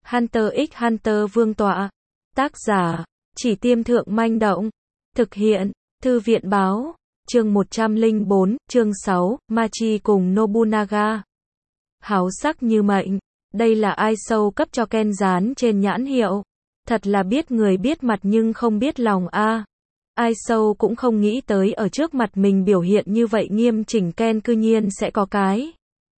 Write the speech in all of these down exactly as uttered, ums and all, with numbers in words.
Hunter x Hunter Vương tọa. Tác giả, Chỉ Tiêm Thượng Manh Động. Thực hiện, Thư viện Báo. Chương một trăm lẻ bốn, chương sáu, Machi cùng Nobunaga. Háo sắc như mệnh. Đây là ai sâu cấp cho Ken dán trên nhãn hiệu. Thật là biết người biết mặt nhưng không biết lòng a. Ai sâu cũng không nghĩ tới ở trước mặt mình biểu hiện như vậy nghiêm chỉnh Ken cư nhiên sẽ có cái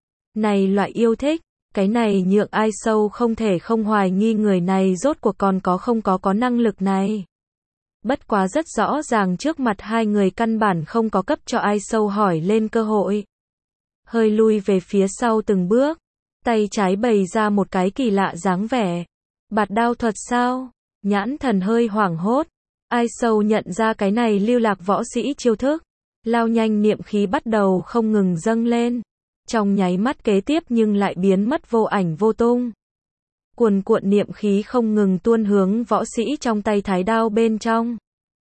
này loại yêu thích. Cái này nhượng ai sâu không thể không hoài nghi người này rốt cuộc còn có không có có năng lực này. Bất quá rất rõ ràng trước mặt hai người căn bản không có cấp cho ai sâu hỏi lên cơ hội. Hơi lui về phía sau từng bước, tay trái bày ra một cái kỳ lạ dáng vẻ. Bạt đao thuật sao? Nhãn thần hơi hoảng hốt. Ai sâu nhận ra cái này lưu lạc võ sĩ chiêu thức. Lao nhanh niệm khí bắt đầu không ngừng dâng lên. Trong nháy mắt kế tiếp nhưng lại biến mất vô ảnh vô tung. Cuồn cuộn niệm khí không ngừng tuôn hướng võ sĩ trong tay thái đao bên trong.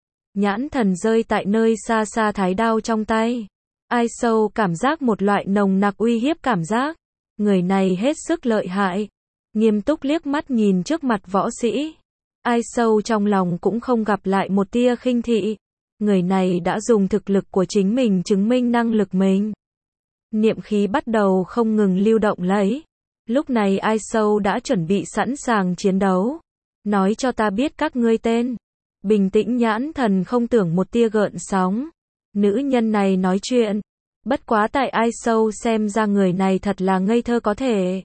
Nhãn thần rơi tại nơi xa xa thái đao trong tay. Ai sâu cảm giác một loại nồng nặc uy hiếp cảm giác. Người này hết sức lợi hại. Nghiêm túc liếc mắt nhìn trước mặt võ sĩ. Ai sâu trong lòng cũng không gặp lại một tia khinh thị. Người này đã dùng thực lực của chính mình chứng minh năng lực mình. Niệm khí bắt đầu không ngừng lưu động lấy. Lúc này ai sâu đã chuẩn bị sẵn sàng chiến đấu. Nói cho ta biết các ngươi tên. Bình tĩnh nhãn thần không tưởng một tia gợn sóng. Nữ nhân này nói chuyện. Bất quá tại ai sâu xem ra người này thật là ngây thơ có thể.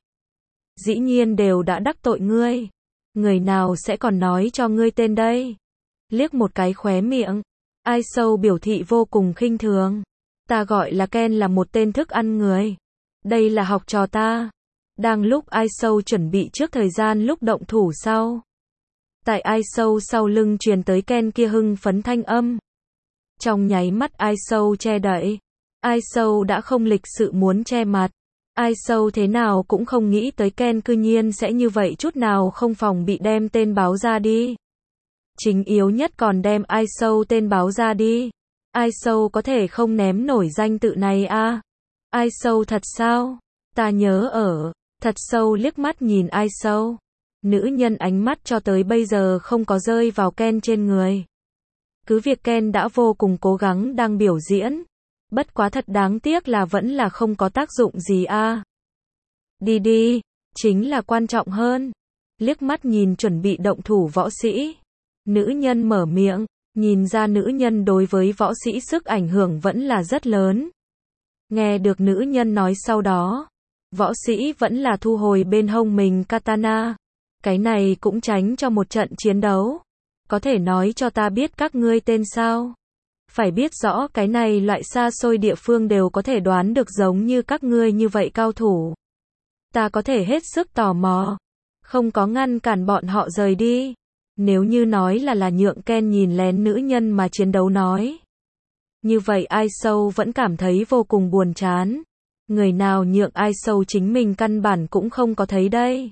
Dĩ nhiên đều đã đắc tội ngươi. Người nào sẽ còn nói cho ngươi tên đây? Liếc một cái khóe miệng. Ai sâu biểu thị vô cùng khinh thường. Ta gọi là Ken là một tên thức ăn người. Đây là học trò ta. Đang lúc ai sâu chuẩn bị trước thời gian lúc động thủ sau. Tại ai sâu sau lưng truyền tới Ken kia hưng phấn thanh âm. Trong nháy mắt ai sâu che đậy. Ai sâu đã không lịch sự muốn che mặt. Ai sâu thế nào cũng không nghĩ tới Ken cư nhiên sẽ như vậy chút nào không phòng bị đem tên báo ra đi. Chính yếu nhất còn đem ai sâu tên báo ra đi. Ai sâu có thể không ném nổi danh tự này a? À? Ai sâu thật sao? Ta nhớ ở. Thật sâu liếc mắt nhìn ai sâu. Nữ nhân ánh mắt cho tới bây giờ không có rơi vào Ken trên người. Cứ việc Ken đã vô cùng cố gắng đang biểu diễn. Bất quá thật đáng tiếc là vẫn là không có tác dụng gì a. À? Đi đi, chính là quan trọng hơn. Liếc mắt nhìn chuẩn bị động thủ võ sĩ. Nữ nhân mở miệng, nhìn ra nữ nhân đối với võ sĩ sức ảnh hưởng vẫn là rất lớn. Nghe được nữ nhân nói sau đó, võ sĩ vẫn là thu hồi bên hông mình katana. Cái này cũng tránh cho một trận chiến đấu. Có thể nói cho ta biết các ngươi tên sao? Phải biết rõ cái này loại xa xôi địa phương đều có thể đoán được giống như các ngươi như vậy cao thủ. Ta có thể hết sức tò mò. Không có ngăn cản bọn họ rời đi. Nếu như nói là là nhượng Ken nhìn lén nữ nhân mà chiến đấu nói. Như vậy ai sâu vẫn cảm thấy vô cùng buồn chán. Người nào nhượng ai sâu chính mình căn bản cũng không có thấy đây.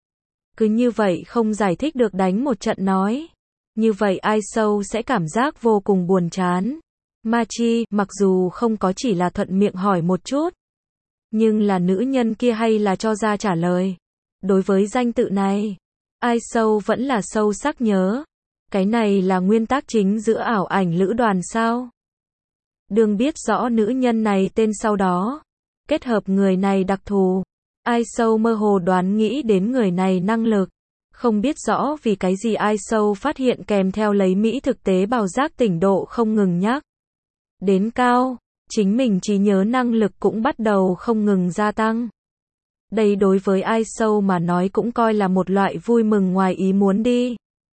Cứ như vậy không giải thích được đánh một trận nói. Như vậy ai sâu sẽ cảm giác vô cùng buồn chán. Machi, mặc dù không có chỉ là thuận miệng hỏi một chút. Nhưng là nữ nhân kia hay là cho ra trả lời. Đối với danh tự này, ai sâu vẫn là sâu sắc nhớ. Cái này là nguyên tắc chính giữa ảo ảnh lữ đoàn sao? Đương biết rõ nữ nhân này tên sau đó. Kết hợp người này đặc thù. Ai sâu mơ hồ đoán nghĩ đến người này năng lực. Không biết rõ vì cái gì ai sâu phát hiện kèm theo lấy Mỹ thực tế bào giác tỉnh độ không ngừng nhắc. Đến cao, chính mình trí nhớ năng lực cũng bắt đầu không ngừng gia tăng. Đây đối với ai sâu mà nói cũng coi là một loại vui mừng ngoài ý muốn đi.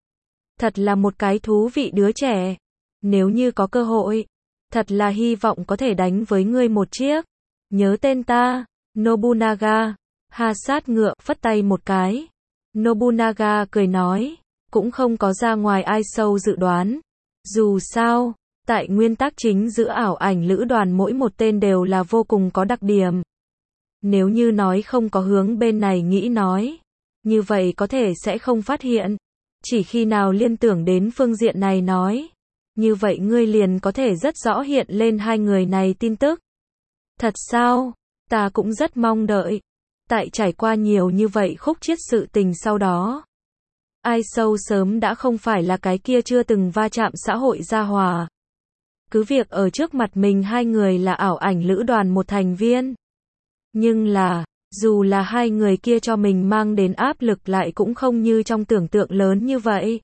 Thật là một cái thú vị đứa trẻ. Nếu như có cơ hội, thật là hy vọng có thể đánh với ngươi một chiếc. Nhớ tên ta, Nobunaga. Ha sát ngựa phất tay một cái. Nobunaga cười nói, cũng không có ra ngoài ai sâu dự đoán. Dù sao, tại nguyên tắc chính giữa ảo ảnh lữ đoàn mỗi một tên đều là vô cùng có đặc điểm. Nếu như nói không có hướng bên này nghĩ nói, như vậy có thể sẽ không phát hiện. Chỉ khi nào liên tưởng đến phương diện này nói, như vậy ngươi liền có thể rất rõ hiện lên hai người này tin tức. Thật sao? Ta cũng rất mong đợi. Tại trải qua nhiều như vậy khúc chiết sự tình sau đó, Ai Sâu sớm đã không phải là cái kia chưa từng va chạm xã hội gia hòa. Cứ việc ở trước mặt mình hai người là ảo ảnh lữ đoàn một thành viên. Nhưng là, dù là hai người kia cho mình mang đến áp lực lại cũng không như trong tưởng tượng lớn như vậy.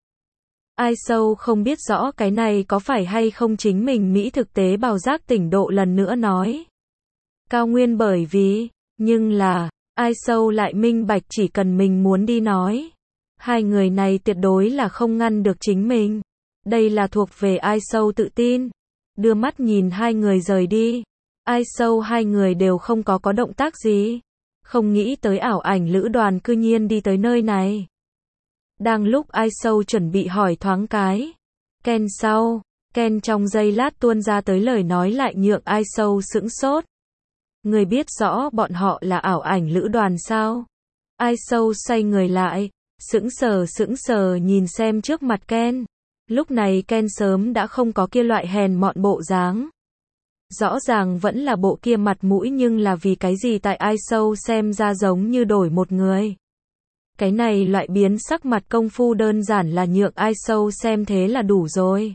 Ai Sâu không biết rõ cái này có phải hay không chính mình Mỹ thực tế bào giác tỉnh độ lần nữa nói. Cao nguyên bởi vì, nhưng là, Ai Sâu lại minh bạch chỉ cần mình muốn đi nói. Hai người này tuyệt đối là không ngăn được chính mình. Đây là thuộc về Ai Sâu tự tin. Đưa mắt nhìn hai người rời đi. Ai Sâu hai người đều không có có động tác gì. Không nghĩ tới ảo ảnh lữ đoàn cư nhiên đi tới nơi này. Đang lúc Ai Sâu chuẩn bị hỏi thoáng cái. Ken sau, Ken trong giây lát tuôn ra tới lời nói lại nhượng Ai Sâu sững sốt. Người biết rõ bọn họ là ảo ảnh lữ đoàn sao? Ai Sâu xoay người lại, sững sờ sững sờ nhìn xem trước mặt Ken. Lúc này Ken sớm đã không có kia loại hèn mọn bộ dáng. Rõ ràng vẫn là bộ kia mặt mũi nhưng là vì cái gì tại Ai Sâu xem ra giống như đổi một người. Cái này loại biến sắc mặt công phu đơn giản là nhượng Ai Sâu xem thế là đủ rồi.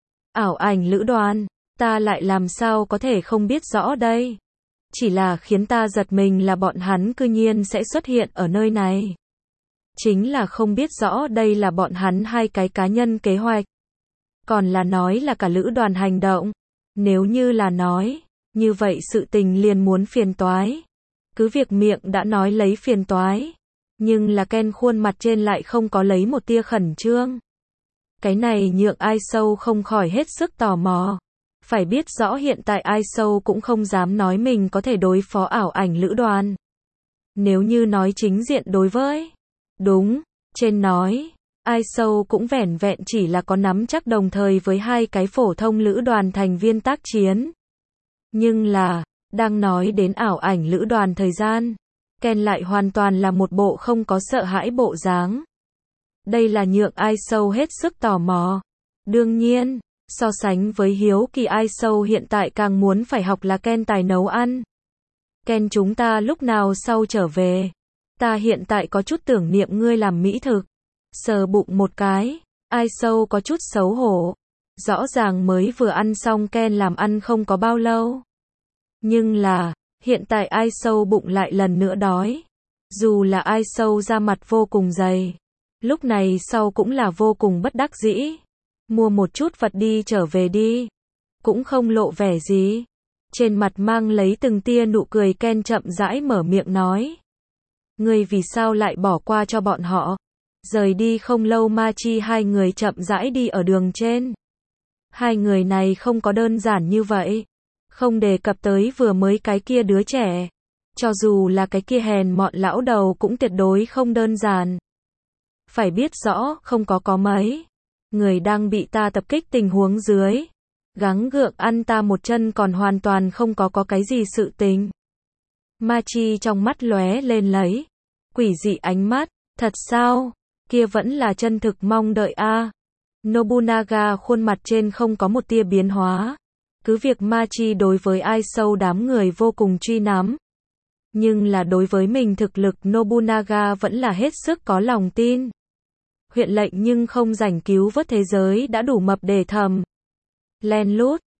Ảo ảnh lữ đoàn, ta lại làm sao có thể không biết rõ đây. Chỉ là khiến ta giật mình là bọn hắn cư nhiên sẽ xuất hiện ở nơi này. Chính là không biết rõ đây là bọn hắn hai cái cá nhân kế hoạch. Còn là nói là cả lữ đoàn hành động. Nếu như là nói, như vậy sự tình liền muốn phiền toái. Cứ việc miệng đã nói lấy phiền toái. Nhưng là Ken khuôn mặt trên lại không có lấy một tia khẩn trương. Cái này nhượng Ai Sâu không khỏi hết sức tò mò. Phải biết rõ hiện tại Ai Sâu cũng không dám nói mình có thể đối phó ảo ảnh lữ đoàn. Nếu như nói chính diện đối với. Đúng, trên nói, Ai Sâu cũng vẻn vẹn chỉ là có nắm chắc đồng thời với hai cái phổ thông lữ đoàn thành viên tác chiến. Nhưng là, đang nói đến ảo ảnh lữ đoàn thời gian, Ken lại hoàn toàn là một bộ không có sợ hãi bộ dáng. Đây là nhượng Ai Sâu hết sức tò mò. Đương nhiên, so sánh với hiếu kỳ Ai Sâu hiện tại càng muốn phải học là Ken tài nấu ăn. Ken chúng ta lúc nào sau trở về. Ta hiện tại có chút tưởng niệm ngươi làm mỹ thực. Sờ bụng một cái, Ai Sâu có chút xấu hổ. Rõ ràng mới vừa ăn xong Ken làm ăn không có bao lâu. Nhưng là, hiện tại Ai Sâu bụng lại lần nữa đói. Dù là Ai Sâu ra mặt vô cùng dày. Lúc này sau cũng là vô cùng bất đắc dĩ. Mua một chút vật đi trở về đi. Cũng không lộ vẻ gì. Trên mặt mang lấy từng tia nụ cười Ken chậm rãi mở miệng nói. Ngươi vì sao lại bỏ qua cho bọn họ? Rời đi không lâu Machi hai người chậm rãi đi ở đường trên. Hai người này không có đơn giản như vậy. Không đề cập tới vừa mới cái kia đứa trẻ. Cho dù là cái kia hèn mọn lão đầu cũng tuyệt đối không đơn giản. Phải biết rõ, không có có mấy. Người đang bị ta tập kích tình huống dưới. Gắng gượng ăn ta một chân còn hoàn toàn không có có cái gì sự tình. Machi trong mắt lóe lên lấy. Quỷ dị ánh mắt. Thật sao? Kia vẫn là chân thực mong đợi a. À. Nobunaga khuôn mặt trên không có một tia biến hóa. Cứ việc Machi đối với Ai Sâu đám người vô cùng truy nắm. Nhưng là đối với mình thực lực Nobunaga vẫn là hết sức có lòng tin. Huyện lệnh nhưng không rảnh cứu vớt thế giới đã đủ mập để thầm. Len lút,